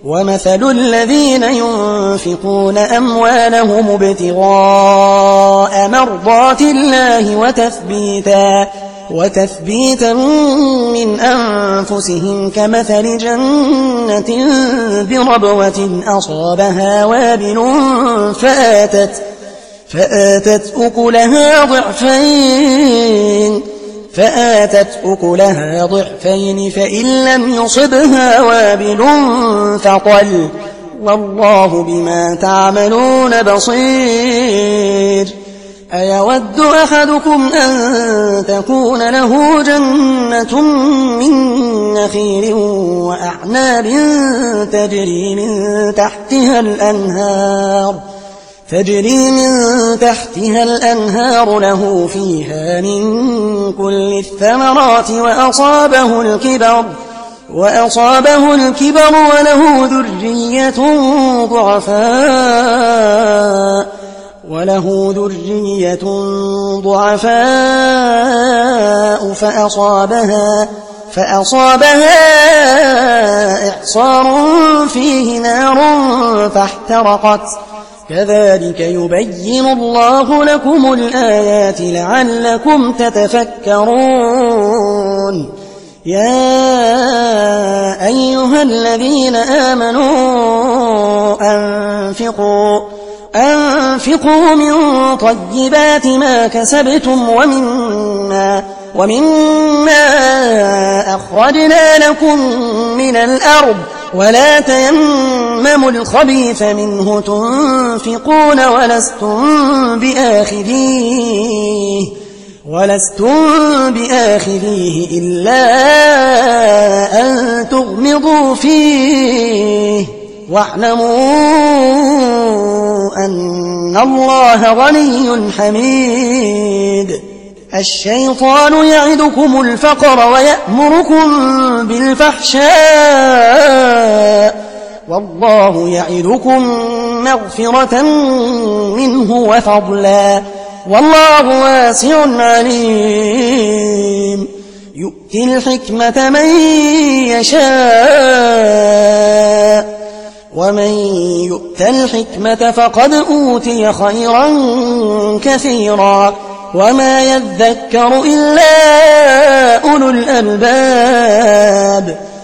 ومثل الذين ينفقون أموالهم ابتغاء مرضات الله وتثبيتا من أنفسهم كمثل جنة بربوة أصابها وابل فآتت أكلها ضعفين فإن لم يصبها وابل فطل والله بما تعملون بصير. أيود أحدكم أن تكون له جنة من نخيل وأعناب تجري من تحتها الأنهار له فيها من كل الثمرات وأصابه الكبر وله ذرية ضعفاء فأصابها إعصار فيه نار فاحترقت. كذلك يبين الله لكم الآيات لعلكم تتفكرون. يا أيها الذين آمنوا أنفقوا من طيبات ما كسبتم ومما أخرجنا لكم من الأرض ولا تيمموا الخبيث منه تنفقون ولستم بآخذيه إلا أن تغمضوا فيه واعلموا أن الله غني حميد. الشيطان يعدكم الفقر ويأمركم بالفحشاء والله يعدكم مغفرة منه وفضلا والله واسع عليم. يؤتي الحكمة من يشاء ومن يؤت الحكمة فقد أوتي خيرا كثيرا وما يذكر إلا أولو الألباب.